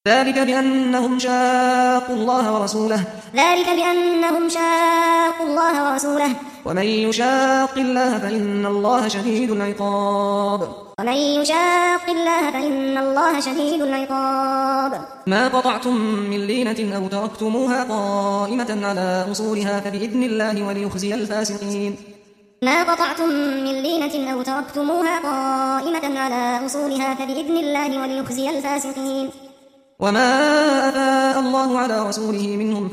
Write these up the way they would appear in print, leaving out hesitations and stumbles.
ذلك بأنهم شاقوا الله ورسوله ومن يشاق الله فإن الله شديد العقاب ما قطعتم من لينة أو تركتموها قائمة على أصولها فبإذن الله وليخزي الفاسقين وما أفاء الله على رسوله منهم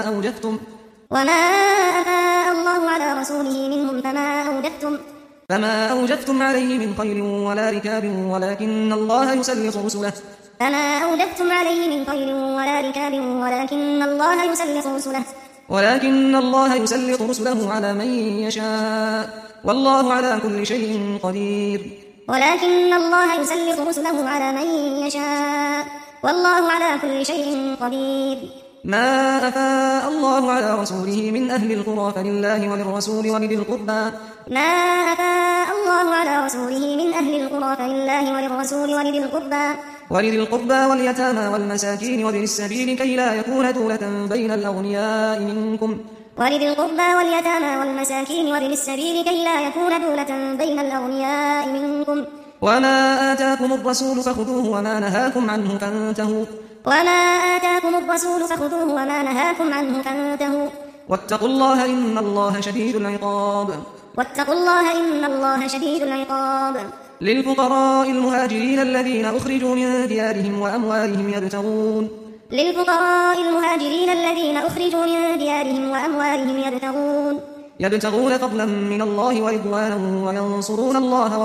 فما أوجفتم عليه من خيل ولا ركاب ولكن الله يسلط رسله على من يشاء والله على كل شيء قدير ما أفاء الله على رسوله من أهل القرى فلله وللرسول ولذي القربى واليتامى والمساكين وابن السبيل كي لا يكون دولة بين الأغنياء منكم وما آتاكم الرسول فخذوه وما نهاكم عنه فانتهوا واتقوا الله إن الله شديد العقاب للفقراء المهاجرين الذين أخرجوا من ديارهم وأموالهم يبتغون فضلا من الله ورضوانا وينصرون الله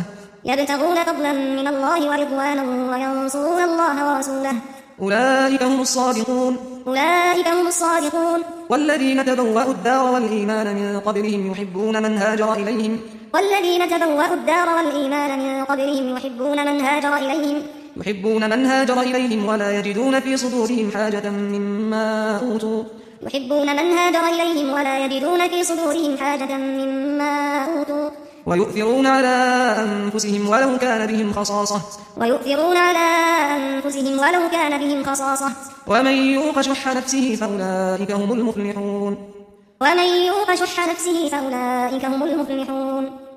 ورسوله أولئك هم الصادقون والذين تبوأوا الدار والإيمان من قبلهم يحبون من هاجر إليهم ولا يجدون في صدورهم حاجة مما أوتوا ويؤثرون على أنفسهم ولو كان بهم خصاصة ومن يوق شح نفسه فأولئك هم المفلحون